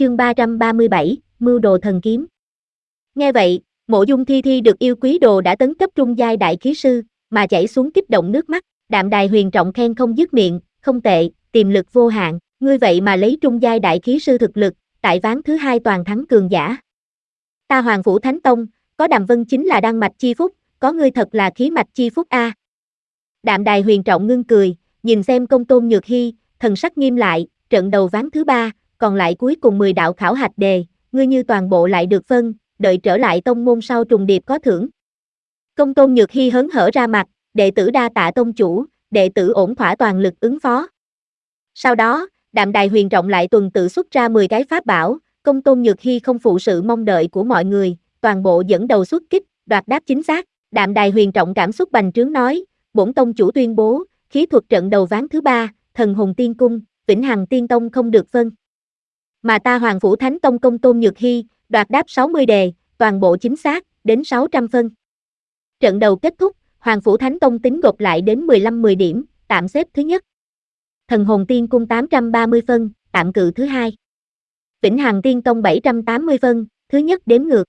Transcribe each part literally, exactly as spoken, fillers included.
Chương ba trăm ba mươi bảy, Mưu đồ thần kiếm. Nghe vậy, Mộ Dung Thi Thi được yêu quý đồ đã tấn cấp trung giai đại khí sư, mà chảy xuống kích động nước mắt, Đạm Đài Huyền trọng khen không dứt miệng, không tệ, tiềm lực vô hạn, ngươi vậy mà lấy trung giai đại khí sư thực lực, tại ván thứ hai toàn thắng cường giả. Ta Hoàng Phủ Thánh Tông, có Đàm Vân chính là đan mạch chi phúc, có ngươi thật là khí mạch chi phúc a. Đạm Đài Huyền trọng ngưng cười, nhìn xem Công Tôn Nhược Hi, thần sắc nghiêm lại, trận đầu ván thứ ba, còn lại cuối cùng mười đạo khảo hạch đề, ngươi như toàn bộ lại được phân, đợi trở lại tông môn sau trùng điệp có thưởng. Công Tôn Nhược Hi hớn hở ra mặt, đệ tử đa tạ tông chủ, đệ tử ổn thỏa toàn lực ứng phó. Sau đó, Đạm Đài Huyền trọng lại tuần tự xuất ra mười cái pháp bảo, Công Tôn Nhược Hi không phụ sự mong đợi của mọi người, toàn bộ dẫn đầu xuất kích, đoạt đáp chính xác. Đạm Đài Huyền trọng cảm xúc bành trướng nói, bổn tông chủ tuyên bố, khí thuật trận đầu ván thứ ba, Thần Hồn Tiên Cung, Vĩnh Hằng Tiên Tông không được phân. Mà ta Hoàng Phủ Thánh Tông Công Tôn Nhược Hi, đoạt đáp sáu mươi đề, toàn bộ chính xác, đến sáu trăm phân. Trận đầu kết thúc, Hoàng Phủ Thánh Tông tính gộp lại đến mười lăm mười điểm, tạm xếp thứ nhất. Thần Hồn Tiên Cung tám trăm ba mươi phân, tạm cự thứ hai. Vĩnh Hằng Tiên Tông bảy trăm tám mươi phân, thứ nhất đếm ngược.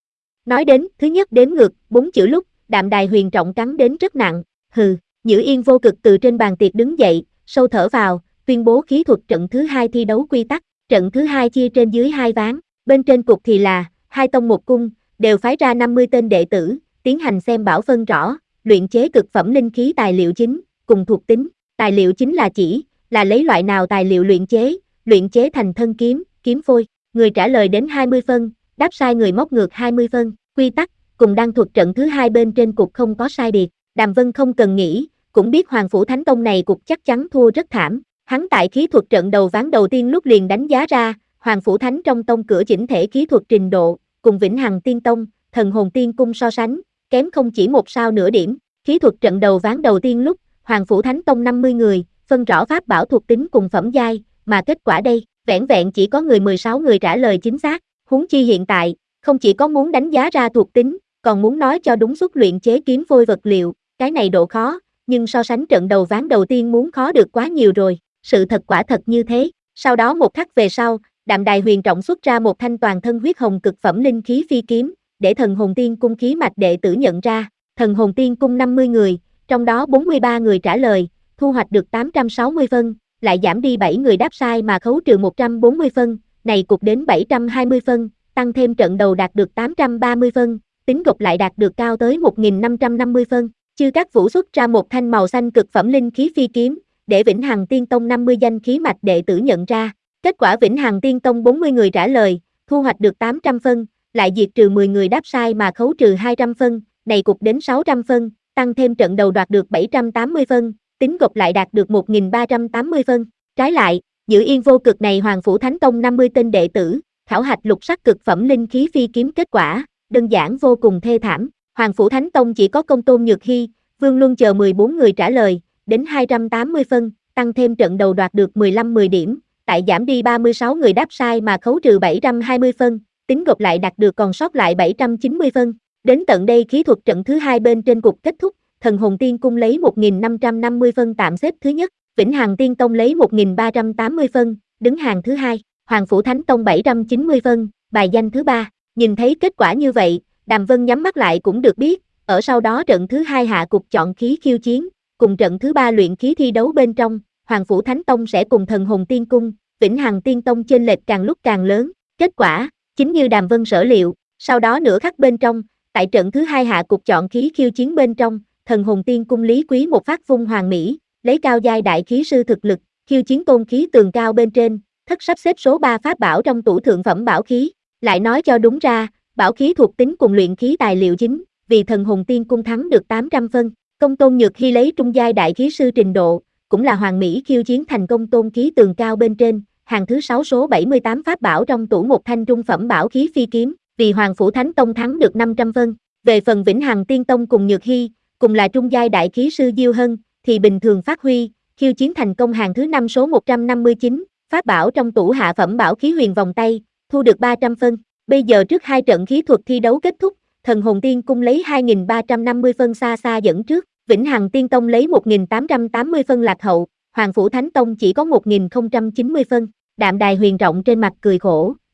Nói đến thứ nhất đếm ngược, bốn chữ lúc, Đạm Đài Huyền trọng cắn đến rất nặng, hừ, Nhữ Yên vô cực từ trên bàn tiệc đứng dậy, sâu thở vào, tuyên bố khí thuật trận thứ hai thi đấu quy tắc. Trận thứ hai chia trên dưới hai ván, bên trên cục thì là hai tông một cung, đều phái ra năm mươi tên đệ tử, tiến hành xem bảo phân rõ, luyện chế cực phẩm linh khí tài liệu chính, cùng thuộc tính. Tài liệu chính là chỉ là lấy loại nào tài liệu luyện chế, luyện chế thành thân kiếm, kiếm phôi. Người trả lời đến hai mươi phân, đáp sai người móc ngược hai mươi phân. Quy tắc cùng đan thuật trận thứ hai bên trên cục không có sai biệt. Đàm Vân không cần nghĩ, cũng biết Hoàng Phủ Thánh Tông này cục chắc chắn thua rất thảm. Hắn tại khí thuật trận đầu ván đầu tiên lúc liền đánh giá ra, Hoàng Phủ Thánh trong tông cửa chỉnh thể khí thuật trình độ, cùng Vĩnh Hằng Tiên Tông, Thần Hồn Tiên Cung so sánh, kém không chỉ một sao nửa điểm. Khí thuật trận đầu ván đầu tiên lúc, Hoàng Phủ Thánh Tông năm mươi người, phân rõ pháp bảo thuộc tính cùng phẩm giai, mà kết quả đây, vẻn vẹn chỉ có người mười sáu người trả lời chính xác, huống chi hiện tại, không chỉ có muốn đánh giá ra thuộc tính, còn muốn nói cho đúng xuất luyện chế kiếm phôi vật liệu, cái này độ khó, nhưng so sánh trận đầu ván đầu tiên muốn khó được quá nhiều rồi. Sự thật quả thật như thế. Sau đó một khắc về sau, Đạm Đài Huyền trọng xuất ra một thanh toàn thân huyết hồng cực phẩm linh khí phi kiếm, để Thần Hồn Tiên Cung khí mạch đệ tử nhận ra. Thần Hồn Tiên Cung năm mươi người, trong đó bốn mươi ba người trả lời, thu hoạch được tám trăm sáu mươi phân, lại giảm đi bảy người đáp sai mà khấu trừ một trăm bốn mươi phân, này cục đến bảy trăm hai mươi phân, tăng thêm trận đầu đạt được tám trăm ba mươi phân, tính gộp lại đạt được cao tới một nghìn năm trăm năm mươi phân. Chư Các Vũ xuất ra một thanh màu xanh cực phẩm linh khí phi kiếm, để Vĩnh Hằng Tiên Tông năm mươi danh khí mạch đệ tử nhận ra. Kết quả Vĩnh Hằng Tiên Tông bốn mươi người trả lời, thu hoạch được tám trăm phân, lại diệt trừ mười người đáp sai mà khấu trừ hai trăm phân, này cục đến sáu trăm phân, tăng thêm trận đầu đoạt được bảy trăm tám mươi phân, tính gộp lại đạt được một nghìn ba trăm tám mươi phân. Trái lại, Nhữ Yên vô cực này Hoàng Phủ Thánh Tông năm mươi tên đệ tử, khảo hạch lục sắc cực phẩm linh khí phi kiếm kết quả, đơn giản vô cùng thê thảm. Hoàng Phủ Thánh Tông chỉ có Công Tôn Nhược Hi, Vương Luân chờ mười bốn người trả lời, đến hai trăm tám mươi phân, tăng thêm trận đầu đoạt được mười lăm mười điểm, tại giảm đi ba mươi sáu người đáp sai mà khấu trừ bảy trăm hai mươi phân, tính gộp lại đạt được còn sót lại bảy trăm chín mươi phân. Đến tận đây khí thuật trận thứ hai bên trên cục kết thúc, Thần Hồn Tiên Cung lấy một nghìn năm trăm năm mươi phân tạm xếp thứ nhất, Vĩnh Hằng Tiên Tông lấy một nghìn ba trăm tám mươi phân, đứng hàng thứ hai, Hoàng Phủ Thánh Tông bảy trăm chín mươi phân, bài danh thứ ba. Nhìn thấy kết quả như vậy, Đàm Vân nhắm mắt lại cũng được biết, ở sau đó trận thứ hai hạ cục chọn khí khiêu chiến, cùng trận thứ ba luyện khí thi đấu bên trong, Hoàng Phủ Thánh Tông sẽ cùng Thần Hồn Tiên Cung, Vĩnh Hằng Tiên Tông chênh lệch càng lúc càng lớn. Kết quả, chính như Đàm Vân sở liệu, sau đó nửa khắc bên trong, tại trận thứ hai hạ cục chọn khí khiêu chiến bên trong, Thần Hồn Tiên Cung Lý Quý một phát vung hoàng mỹ, lấy cao giai đại khí sư thực lực, khiêu chiến tôn khí tường cao bên trên, thất sắp xếp số ba pháp bảo trong tủ thượng phẩm bảo khí, lại nói cho đúng ra, bảo khí thuộc tính cùng luyện khí tài liệu chính, vì Thần Hồn Tiên Cung thắng được tám trăm phân. Công Tôn Nhược Hi lấy trung giai đại khí sư trình độ, cũng là hoàng mỹ khiêu chiến thành công tôn khí tường cao bên trên, hàng thứ sáu số bảy mươi tám pháp bảo trong tủ một thanh trung phẩm bảo khí phi kiếm, vì Hoàng Phủ Thánh Tông thắng được năm trăm phân. Về phần Vĩnh Hằng Tiên Tông cùng Nhược Hi, cùng là trung giai đại khí sư Diêu Hân, thì bình thường phát huy, khiêu chiến thành công hàng thứ năm số một trăm năm mươi chín, pháp bảo trong tủ hạ phẩm bảo khí huyền vòng tay, thu được ba trăm phân. Bây giờ trước hai trận khí thuật thi đấu kết thúc, Thần Hồn Tiên Cung lấy hai nghìn ba trăm năm mươi phân xa xa dẫn trước, Vĩnh Hằng Tiên Tông lấy một nghìn tám trăm tám mươi phân lạc hậu, Hoàng Phủ Thánh Tông chỉ có một nghìn không trăm chín mươi phân. Đạm Đài Huyền trọng trên mặt cười khổ,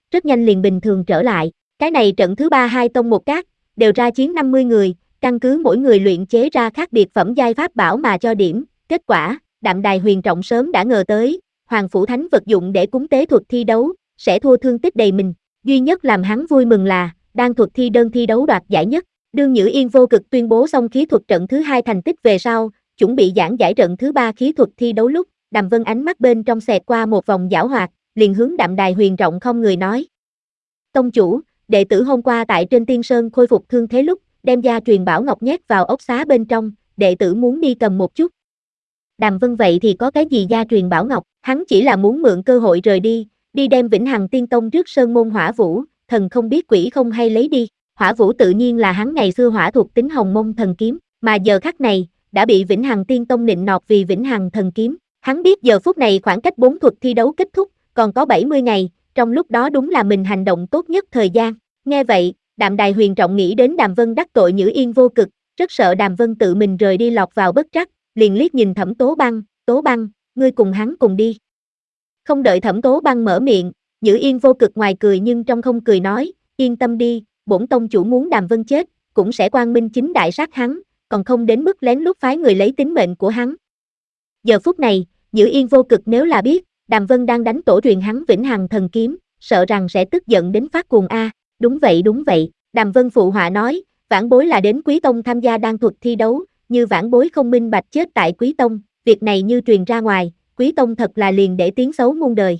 rất nhanh liền bình thường trở lại. Cái này trận thứ ba hai tông một cát, đều ra chiến năm mươi người, căn cứ mỗi người luyện chế ra khác biệt phẩm giai pháp bảo mà cho điểm. Kết quả, Đạm Đài Huyền Trọng sớm đã ngờ tới, Hoàng Phủ Thánh vật dụng để cúng tế thuật thi đấu, sẽ thua thương tích đầy mình. Duy nhất làm hắn vui mừng là, đang thuật thi đơn thi đấu đoạt giải nhất. Đương Nhữ Yên vô cực tuyên bố xong khí thuật trận thứ hai thành tích về sau, chuẩn bị giảng giải trận thứ ba khí thuật thi đấu lúc, Đàm Vân ánh mắt bên trong xẹt qua một vòng giảo hoạt, liền hướng Đạm Đài Huyền Trọng không người nói. Tông chủ, đệ tử hôm qua tại trên Tiên Sơn khôi phục thương thế lúc, đem gia truyền bảo ngọc nhét vào ốc xá bên trong, đệ tử muốn đi cầm một chút. Đàm Vân vậy thì có cái gì gia truyền bảo ngọc, hắn chỉ là muốn mượn cơ hội rời đi, đi đem Vĩnh Hằng Tiên Tông trước Sơn môn Hỏa Vũ, thần không biết quỷ không hay lấy đi. Hỏa Vũ tự nhiên là hắn ngày xưa hỏa thuộc tính Hồng Mông thần kiếm, mà giờ khắc này, đã bị Vĩnh Hằng Tiên Tông nịnh nọt vì Vĩnh Hằng thần kiếm. Hắn biết giờ phút này khoảng cách bốn thuật thi đấu kết thúc, còn có bảy mươi ngày, trong lúc đó đúng là mình hành động tốt nhất thời gian. Nghe vậy, Đạm Đài Huyền Trọng nghĩ đến Đàm Vân đắc tội Nhữ Yên vô cực, rất sợ Đàm Vân tự mình rời đi lọt vào bất trắc, liền liếc nhìn Thẩm Tố Băng, Tố Băng, ngươi cùng hắn cùng đi. Không đợi Thẩm Tố Băng mở miệng, Nhữ Yên vô cực ngoài cười nhưng trong không cười nói, yên tâm đi, bổn tông chủ muốn Đàm Vân chết, cũng sẽ quang minh chính đại sát hắn, còn không đến mức lén lút phái người lấy tính mệnh của hắn. Giờ phút này, Nhữ Yên vô cực nếu là biết, Đàm Vân đang đánh tổ truyền hắn Vĩnh Hằng thần kiếm, sợ rằng sẽ tức giận đến phát cuồng a. Đúng vậy đúng vậy, Đàm Vân phụ họa nói, vãn bối là đến Quý Tông tham gia đan thuật thi đấu, như vãn bối không minh bạch chết tại Quý Tông, việc này như truyền ra ngoài, Quý Tông thật là liền để tiếng xấu muôn đời.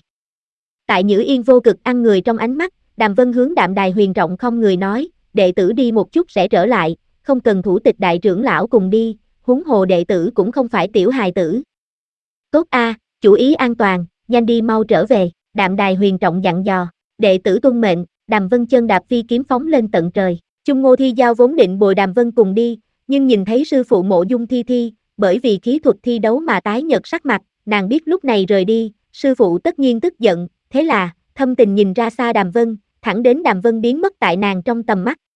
Tại Nhữ Yên vô cực ăn người trong ánh mắt, Đàm Vân hướng Đạm Đài Huyền Trọng không người nói, đệ tử đi một chút sẽ trở lại, không cần thủ tịch đại trưởng lão cùng đi, huống hồ đệ tử cũng không phải tiểu hài tử. Tốt a, chủ ý an toàn, nhanh đi mau trở về, Đạm Đài Huyền Trọng dặn dò, đệ tử tuân mệnh. Đàm Vân chân đạp phi kiếm phóng lên tận trời. Chung Ngô Thi Giao vốn định bồi Đàm Vân cùng đi, nhưng nhìn thấy sư phụ Mộ Dung Thi Thi, bởi vì khí thuật thi đấu mà tái nhợt sắc mặt, nàng biết lúc này rời đi, sư phụ tất nhiên tức giận, thế là, thâm tình nhìn ra xa Đàm Vân, thẳng đến Đàm Vân biến mất tại nàng trong tầm mắt.